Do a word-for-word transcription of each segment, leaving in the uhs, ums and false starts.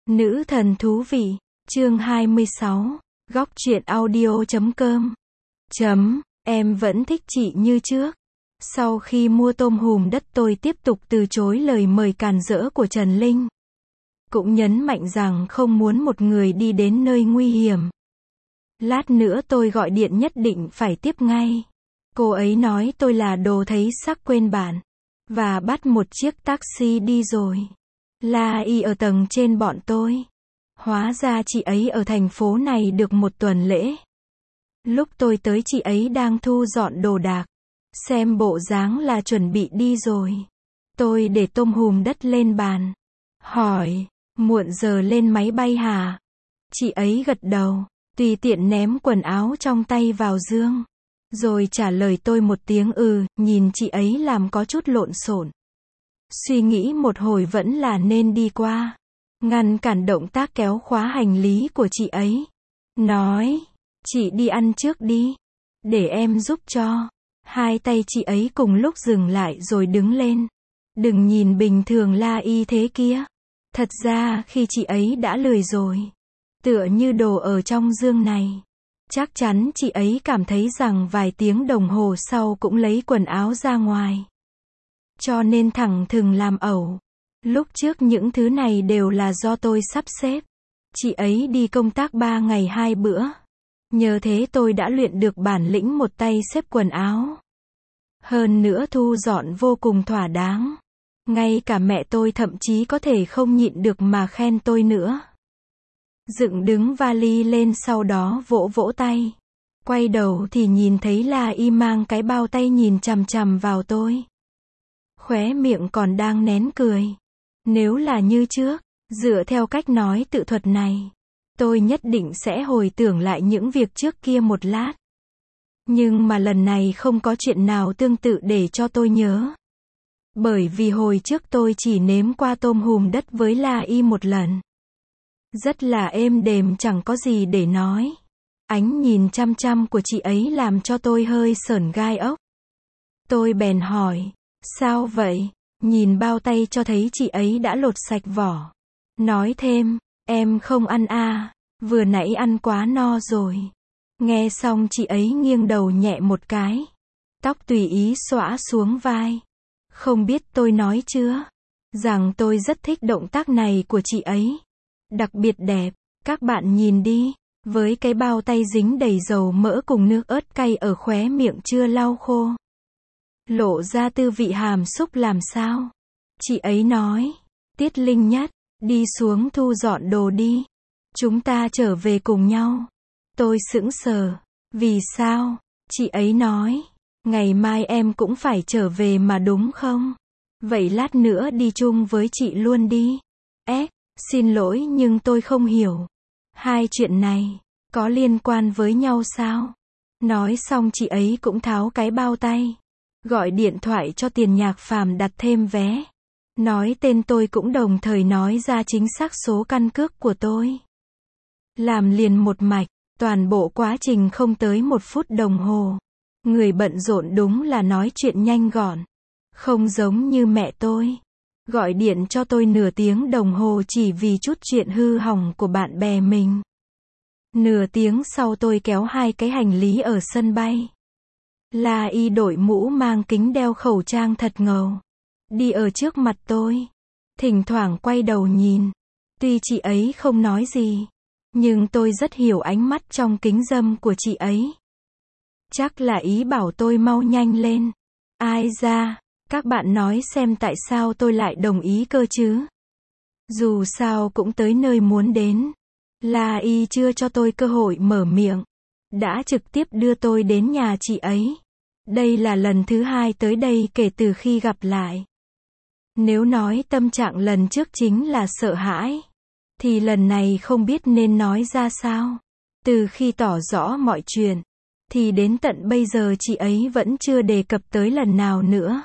Nữ thần thú vị, chương hai mươi sáu, góc truyện audio chấm com. Chấm, em vẫn thích chị như trước. Sau khi mua tôm hùm đất tôi tiếp tục từ chối lời mời càn rỡ của Trần Linh. Cũng nhấn mạnh rằng không muốn một người đi đến nơi nguy hiểm. Lát nữa tôi gọi điện nhất định phải tiếp ngay. Cô ấy nói tôi là đồ thấy sắc quên bản. Và bắt một chiếc taxi đi rồi. La Y ở tầng trên bọn tôi. Hóa ra chị ấy ở thành phố này được một tuần lễ. Lúc tôi tới chị ấy đang thu dọn đồ đạc. Xem bộ dáng là chuẩn bị đi rồi. Tôi để tôm hùm đất lên bàn. Hỏi, muộn giờ lên máy bay hả? Chị ấy gật đầu, tùy tiện ném quần áo trong tay vào giường. Rồi trả lời tôi một tiếng ừ, nhìn chị ấy làm có chút lộn xộn. Suy nghĩ một hồi vẫn là nên đi qua. Ngăn cản động tác kéo khóa hành lý của chị ấy. Nói, chị đi ăn trước đi. Để em giúp cho. Hai tay chị ấy cùng lúc dừng lại rồi đứng lên. Đừng nhìn bình thường La Y thế kia. Thật ra khi chị ấy đã lười rồi. Tựa như đồ ở trong giường này. Chắc chắn chị ấy cảm thấy rằng vài tiếng đồng hồ sau cũng lấy quần áo ra ngoài. Cho nên thẳng thừng làm ẩu. Lúc trước những thứ này đều là do tôi sắp xếp. Chị ấy đi công tác ba ngày hai bữa. Nhờ thế tôi đã luyện được bản lĩnh một tay xếp quần áo. Hơn nữa thu dọn vô cùng thỏa đáng. Ngay cả mẹ tôi thậm chí có thể không nhịn được mà khen tôi nữa. Dựng đứng vali lên sau đó vỗ vỗ tay. Quay đầu thì nhìn thấy La Y mang cái bao tay nhìn chằm chằm vào tôi. Khóe miệng còn đang nén cười. Nếu là như trước, dựa theo cách nói tự thuật này, tôi nhất định sẽ hồi tưởng lại những việc trước kia một lát. Nhưng mà lần này không có chuyện nào tương tự để cho tôi nhớ. Bởi vì hồi trước tôi chỉ nếm qua tôm hùm đất với La Y một lần. Rất là êm đềm chẳng có gì để nói. Ánh nhìn chăm chăm của chị ấy làm cho tôi hơi sởn gai ốc. Tôi bèn hỏi, sao vậy? Nhìn bao tay cho thấy chị ấy đã lột sạch vỏ. Nói thêm, em không ăn à, vừa nãy ăn quá no rồi. Nghe xong chị ấy nghiêng đầu nhẹ một cái. Tóc tùy ý xõa xuống vai. Không biết tôi nói chưa? Rằng tôi rất thích động tác này của chị ấy. Đặc biệt đẹp, các bạn nhìn đi. Với cái bao tay dính đầy dầu mỡ cùng nước ớt cay ở khóe miệng chưa lau khô. Lộ ra tư vị hàm xúc làm sao? Chị ấy nói, Tiết Linh Nhất, đi xuống thu dọn đồ đi. Chúng ta trở về cùng nhau. Tôi sững sờ. Vì sao? Chị ấy nói, ngày mai em cũng phải trở về mà đúng không? Vậy lát nữa đi chung với chị luôn đi. Ế, xin lỗi nhưng tôi không hiểu. Hai chuyện này, có liên quan với nhau sao? Nói xong chị ấy cũng tháo cái bao tay. Gọi điện thoại cho Tiền Nhạc Phàm đặt thêm vé. Nói tên tôi cũng đồng thời nói ra chính xác số căn cước của tôi. Làm liền một mạch, toàn bộ quá trình không tới một phút đồng hồ. Người bận rộn đúng là nói chuyện nhanh gọn. Không giống như mẹ tôi. Gọi điện cho tôi nửa tiếng đồng hồ chỉ vì chút chuyện hư hỏng của bạn bè mình. Nửa tiếng sau tôi kéo hai cái hành lý ở sân bay. La Y đội mũ mang kính đeo khẩu trang thật ngầu. Đi ở trước mặt tôi. Thỉnh thoảng quay đầu nhìn. Tuy chị ấy không nói gì. Nhưng tôi rất hiểu ánh mắt trong kính râm của chị ấy. Chắc là ý bảo tôi mau nhanh lên. Ai ra, các bạn nói xem tại sao tôi lại đồng ý cơ chứ. Dù sao cũng tới nơi muốn đến. La Y chưa cho tôi cơ hội mở miệng. Đã trực tiếp đưa tôi đến nhà chị ấy. Đây là lần thứ hai tới đây kể từ khi gặp lại. Nếu nói tâm trạng lần trước chính là sợ hãi, thì lần này không biết nên nói ra sao. Từ khi tỏ rõ mọi chuyện, thì đến tận bây giờ chị ấy vẫn chưa đề cập tới lần nào nữa.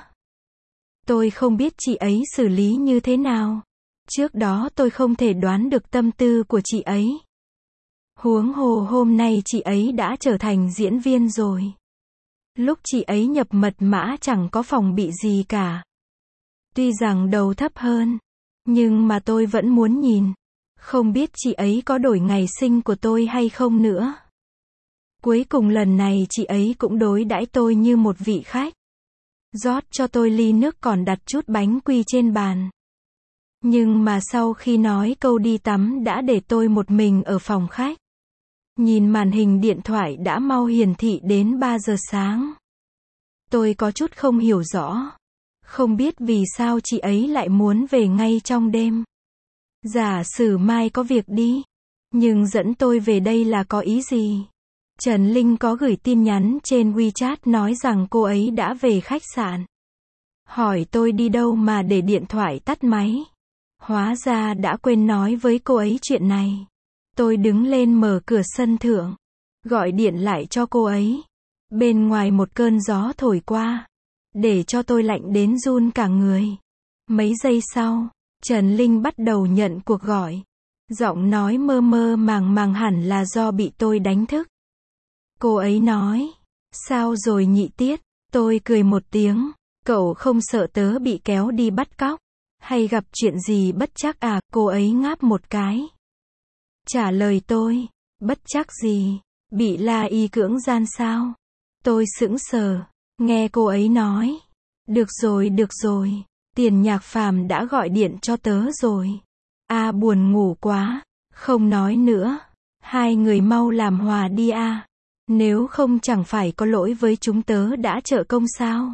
Tôi không biết chị ấy xử lý như thế nào. Trước đó tôi không thể đoán được tâm tư của chị ấy. Huống hồ hôm nay chị ấy đã trở thành diễn viên rồi. Lúc chị ấy nhập mật mã chẳng có phòng bị gì cả. Tuy rằng đầu thấp hơn, nhưng mà tôi vẫn muốn nhìn. Không biết chị ấy có đổi ngày sinh của tôi hay không nữa. Cuối cùng lần này chị ấy cũng đối đãi tôi như một vị khách. Rót cho tôi ly nước còn đặt chút bánh quy trên bàn. Nhưng mà sau khi nói câu đi tắm đã để tôi một mình ở phòng khách. Nhìn màn hình điện thoại đã mau hiển thị đến ba giờ sáng. Tôi có chút không hiểu rõ. Không biết vì sao chị ấy lại muốn về ngay trong đêm. Giả sử mai có việc đi. Nhưng dẫn tôi về đây là có ý gì? Trần Linh có gửi tin nhắn trên WeChat nói rằng cô ấy đã về khách sạn. Hỏi tôi đi đâu mà để điện thoại tắt máy. Hóa ra đã quên nói với cô ấy chuyện này. Tôi đứng lên mở cửa sân thượng. Gọi điện lại cho cô ấy. Bên ngoài một cơn gió thổi qua. Để cho tôi lạnh đến run cả người. Mấy giây sau, Trần Linh bắt đầu nhận cuộc gọi. Giọng nói mơ mơ màng màng hẳn là do bị tôi đánh thức. Cô ấy nói, sao rồi nhị Tiết? Tôi cười một tiếng, cậu không sợ tớ bị kéo đi bắt cóc, hay gặp chuyện gì bất trắc à? Cô ấy ngáp một cái. Trả lời tôi, bất trắc gì? Bị La Y cưỡng gian sao? Tôi sững sờ, nghe cô ấy nói. Được rồi, được rồi, Tiền Nhạc Phàm đã gọi điện cho tớ rồi. A buồn ngủ quá, không nói nữa. Hai người mau làm hòa đi a. Nếu không chẳng phải có lỗi với chúng tớ đã trợ công sao?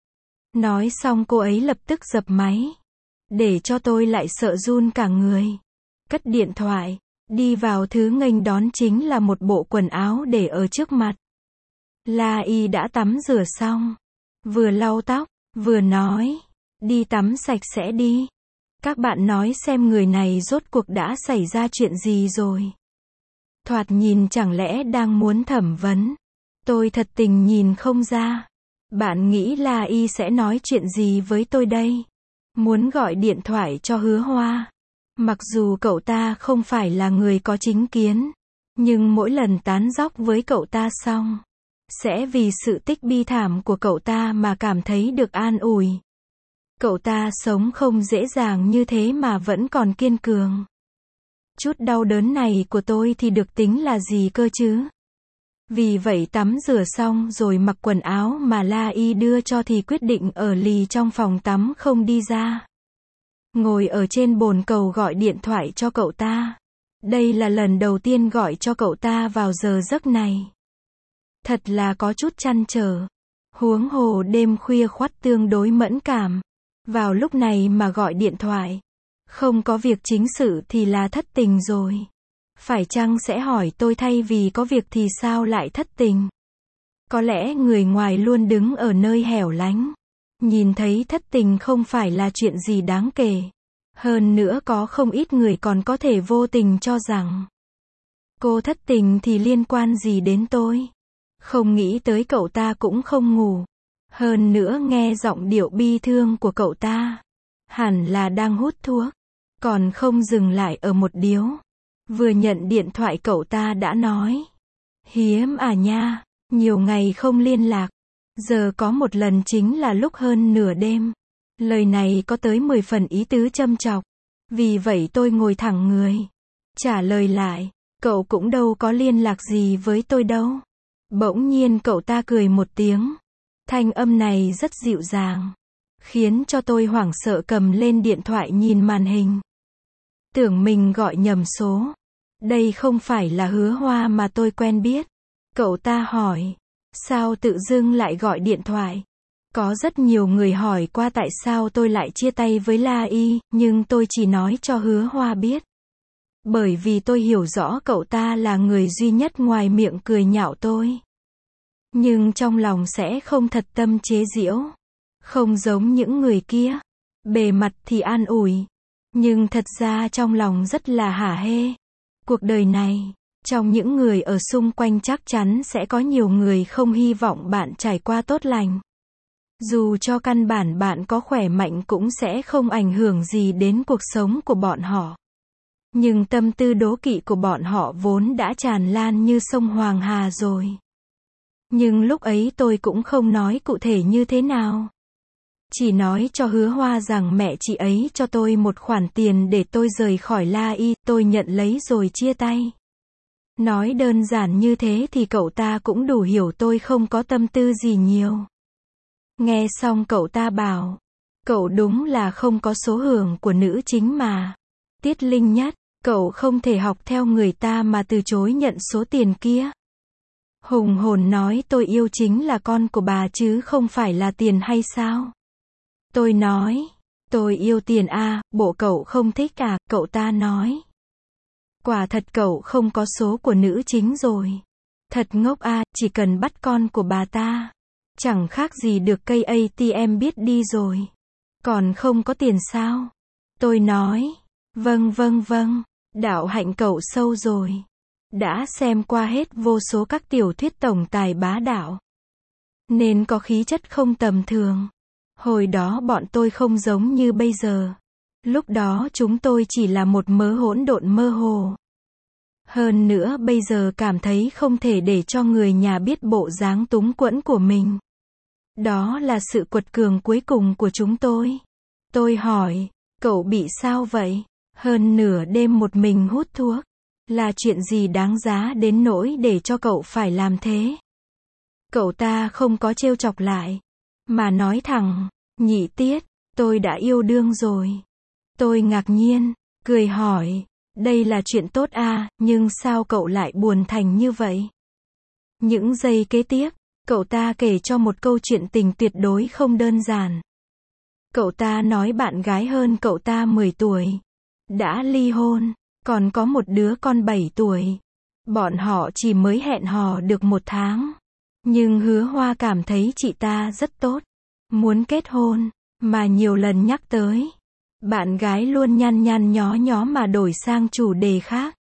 Nói xong cô ấy lập tức dập máy. Để cho tôi lại sợ run cả người. Cất điện thoại, đi vào thứ nghênh đón chính là một bộ quần áo để ở trước mặt. La Y đã tắm rửa xong. Vừa lau tóc, vừa nói. Đi tắm sạch sẽ đi. Các bạn nói xem người này rốt cuộc đã xảy ra chuyện gì rồi. Thoạt nhìn chẳng lẽ đang muốn thẩm vấn. Tôi thật tình nhìn không ra. Bạn nghĩ La Y sẽ nói chuyện gì với tôi đây? Muốn gọi điện thoại cho Hứa Hoa. Mặc dù cậu ta không phải là người có chính kiến. Nhưng mỗi lần tán dóc với cậu ta xong. Sẽ vì sự tích bi thảm của cậu ta mà cảm thấy được an ủi. Cậu ta sống không dễ dàng như thế mà vẫn còn kiên cường. Chút đau đớn này của tôi thì được tính là gì cơ chứ? Vì vậy tắm rửa xong rồi mặc quần áo mà La Y đưa cho thì quyết định ở lì trong phòng tắm không đi ra. Ngồi ở trên bồn cầu gọi điện thoại cho cậu ta. Đây là lần đầu tiên gọi cho cậu ta vào giờ giấc này. Thật là có chút trăn trở. Huống hồ đêm khuya khoắt tương đối mẫn cảm. Vào lúc này mà gọi điện thoại. Không có việc chính sự thì là thất tình rồi. Phải chăng sẽ hỏi tôi thay vì có việc thì sao lại thất tình? Có lẽ người ngoài luôn đứng ở nơi hẻo lánh. Nhìn thấy thất tình không phải là chuyện gì đáng kể. Hơn nữa có không ít người còn có thể vô tình cho rằng cô thất tình thì liên quan gì đến tôi. Không nghĩ tới cậu ta cũng không ngủ. Hơn nữa nghe giọng điệu bi thương của cậu ta. Hẳn là đang hút thuốc. Còn không dừng lại ở một điếu. Vừa nhận điện thoại cậu ta đã nói. Hiếm à nha, nhiều ngày không liên lạc. Giờ có một lần chính là lúc hơn nửa đêm. Lời này có tới mười phần ý tứ châm chọc. Vì vậy tôi ngồi thẳng người. Trả lời lại, cậu cũng đâu có liên lạc gì với tôi đâu. Bỗng nhiên cậu ta cười một tiếng. Thanh âm này rất dịu dàng. Khiến cho tôi hoảng sợ cầm lên điện thoại nhìn màn hình. Tưởng mình gọi nhầm số. Đây không phải là Hứa Hoa mà tôi quen biết. Cậu ta hỏi. Sao tự dưng lại gọi điện thoại? Có rất nhiều người hỏi qua tại sao tôi lại chia tay với La Y, nhưng tôi chỉ nói cho Hứa Hoa biết. Bởi vì tôi hiểu rõ cậu ta là người duy nhất ngoài miệng cười nhạo tôi. Nhưng trong lòng sẽ không thật tâm chế giễu. Không giống những người kia. Bề mặt thì an ủi. Nhưng thật ra trong lòng rất là hả hê. Cuộc đời này, trong những người ở xung quanh chắc chắn sẽ có nhiều người không hy vọng bạn trải qua tốt lành. Dù cho căn bản bạn có khỏe mạnh cũng sẽ không ảnh hưởng gì đến cuộc sống của bọn họ. Nhưng tâm tư đố kỵ của bọn họ vốn đã tràn lan như sông Hoàng Hà rồi. Nhưng lúc ấy tôi cũng không nói cụ thể như thế nào. Chỉ nói cho Hứa Hoa rằng mẹ chị ấy cho tôi một khoản tiền để tôi rời khỏi La Y, tôi nhận lấy rồi chia tay. Nói đơn giản như thế thì cậu ta cũng đủ hiểu tôi không có tâm tư gì nhiều. Nghe xong cậu ta bảo, cậu đúng là không có số hưởng của nữ chính mà. Tiết Linh Nhất, cậu không thể học theo người ta mà từ chối nhận số tiền kia. Hùng hồn nói tôi yêu chính là con của bà chứ không phải là tiền hay sao? Tôi nói, tôi yêu tiền à, bộ cậu không thích à, cậu ta nói. Quả thật cậu không có số của nữ chính rồi. Thật ngốc à, chỉ cần bắt con của bà ta. Chẳng khác gì được cây a tê em biết đi rồi. Còn không có tiền sao? Tôi nói, vâng vâng vâng, đạo hạnh cậu sâu rồi. Đã xem qua hết vô số các tiểu thuyết tổng tài bá đạo. Nên có khí chất không tầm thường. Hồi đó bọn tôi không giống như bây giờ. Lúc đó chúng tôi chỉ là một mớ hỗn độn mơ hồ. Hơn nữa bây giờ cảm thấy không thể để cho người nhà biết bộ dáng túng quẫn của mình. Đó là sự quật cường cuối cùng của chúng tôi. Tôi hỏi, cậu bị sao vậy? Hơn nửa đêm một mình hút thuốc. Là chuyện gì đáng giá đến nỗi để cho cậu phải làm thế? Cậu ta không có trêu chọc lại. Mà nói thẳng, Nhị Tiết, tôi đã yêu đương rồi. Tôi ngạc nhiên, cười hỏi, đây là chuyện tốt à, nhưng sao cậu lại buồn thành như vậy? Những giây kế tiếp, cậu ta kể cho một câu chuyện tình tuyệt đối không đơn giản. Cậu ta nói bạn gái hơn cậu ta mười tuổi. Đã ly hôn, còn có một đứa con bảy tuổi. Bọn họ chỉ mới hẹn hò được một tháng. Nhưng Hứa Hoa cảm thấy chị ta rất tốt. Muốn kết hôn, mà nhiều lần nhắc tới. Bạn gái luôn nhăn nhăn nhó nhó mà đổi sang chủ đề khác.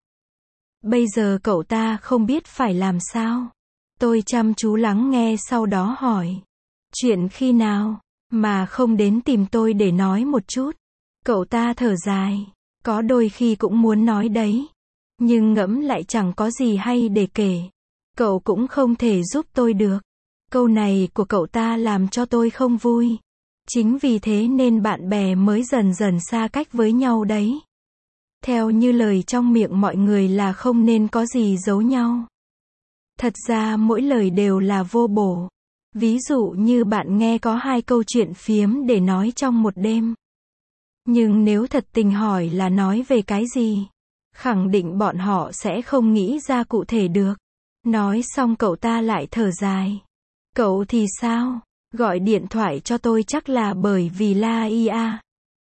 Bây giờ cậu ta không biết phải làm sao. Tôi chăm chú lắng nghe sau đó hỏi. Chuyện khi nào, mà không đến tìm tôi để nói một chút. Cậu ta thở dài. Có đôi khi cũng muốn nói đấy. Nhưng ngẫm lại chẳng có gì hay để kể. Cậu cũng không thể giúp tôi được. Câu này của cậu ta làm cho tôi không vui. Chính vì thế nên bạn bè mới dần dần xa cách với nhau đấy. Theo như lời trong miệng mọi người là không nên có gì giấu nhau. Thật ra mỗi lời đều là vô bổ. Ví dụ như bạn nghe có hai câu chuyện phiếm để nói trong một đêm. Nhưng nếu thật tình hỏi là nói về cái gì, khẳng định bọn họ sẽ không nghĩ ra cụ thể được. Nói xong cậu ta lại thở dài. Cậu thì sao? Gọi điện thoại cho tôi chắc là bởi vì La Y à.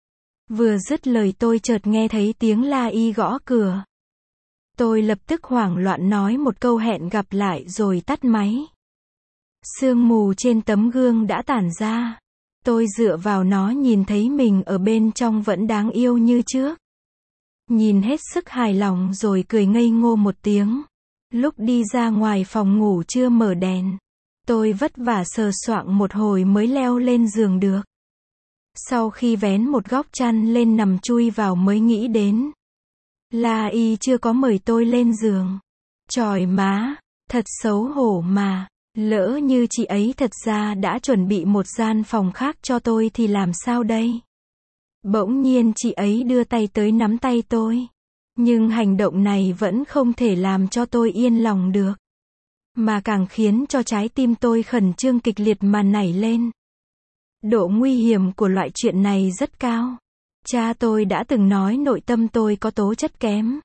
Vừa dứt lời tôi chợt nghe thấy tiếng La Y gõ cửa. Tôi lập tức hoảng loạn nói một câu hẹn gặp lại rồi tắt máy. Sương mù trên tấm gương đã tản ra. Tôi dựa vào nó nhìn thấy mình ở bên trong vẫn đáng yêu như trước. Nhìn hết sức hài lòng rồi cười ngây ngô một tiếng. Lúc đi ra ngoài phòng ngủ chưa mở đèn. Tôi vất vả sờ soạng một hồi mới leo lên giường được. Sau khi vén một góc chăn lên nằm chui vào mới nghĩ đến. La Y chưa có mời tôi lên giường. Chòi má, thật xấu hổ mà. Lỡ như chị ấy thật ra đã chuẩn bị một gian phòng khác cho tôi thì làm sao đây? Bỗng nhiên chị ấy đưa tay tới nắm tay tôi. Nhưng hành động này vẫn không thể làm cho tôi yên lòng được. Mà càng khiến cho trái tim tôi khẩn trương kịch liệt mà nảy lên. Độ nguy hiểm của loại chuyện này rất cao. Cha tôi đã từng nói nội tâm tôi có tố chất kém.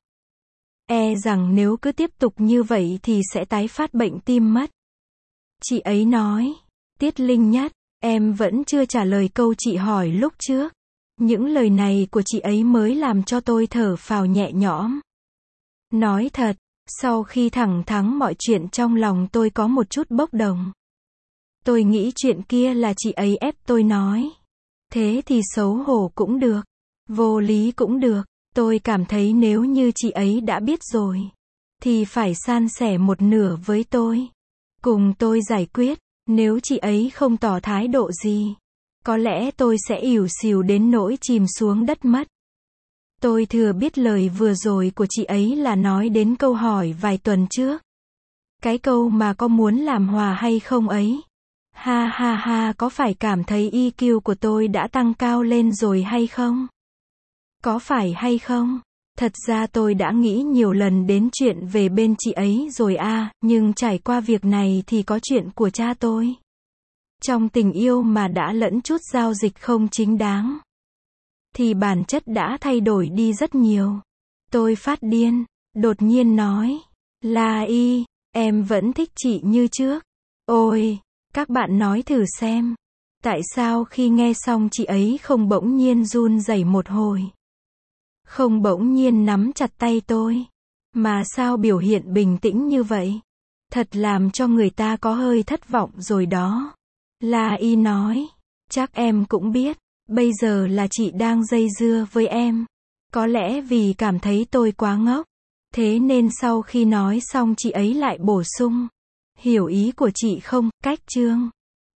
E rằng nếu cứ tiếp tục như vậy thì sẽ tái phát bệnh tim mất. Chị ấy nói, Tiết Linh Nhất, em vẫn chưa trả lời câu chị hỏi lúc trước. Những lời này của chị ấy mới làm cho tôi thở phào nhẹ nhõm. Nói thật, sau khi thẳng thắn mọi chuyện trong lòng tôi có một chút bốc đồng. Tôi nghĩ chuyện kia là chị ấy ép tôi nói. Thế thì xấu hổ cũng được, vô lý cũng được. Tôi cảm thấy nếu như chị ấy đã biết rồi, thì phải san sẻ một nửa với tôi. Cùng tôi giải quyết, nếu chị ấy không tỏ thái độ gì, có lẽ tôi sẽ ỉu xìu đến nỗi chìm xuống đất mất. Tôi thừa biết lời vừa rồi của chị ấy là nói đến câu hỏi vài tuần trước. Cái câu mà có muốn làm hòa hay không ấy. Ha ha ha, có phải cảm thấy i kiu của tôi đã tăng cao lên rồi hay không? Có phải hay không? Thật ra tôi đã nghĩ nhiều lần đến chuyện về bên chị ấy rồi à, nhưng trải qua việc này thì có chuyện của cha tôi. Trong tình yêu mà đã lẫn chút giao dịch không chính đáng, thì bản chất đã thay đổi đi rất nhiều. Tôi phát điên, đột nhiên nói, La Y, em vẫn thích chị như trước. Ôi, các bạn nói thử xem, tại sao khi nghe xong chị ấy không bỗng nhiên run rẩy một hồi, không bỗng nhiên nắm chặt tay tôi, mà sao biểu hiện bình tĩnh như vậy? Thật làm cho người ta có hơi thất vọng rồi đó. La Y nói, chắc em cũng biết, bây giờ là chị đang dây dưa với em. Có lẽ vì cảm thấy tôi quá ngốc. Thế nên sau khi nói xong chị ấy lại bổ sung, hiểu ý của chị không, Cách Trương?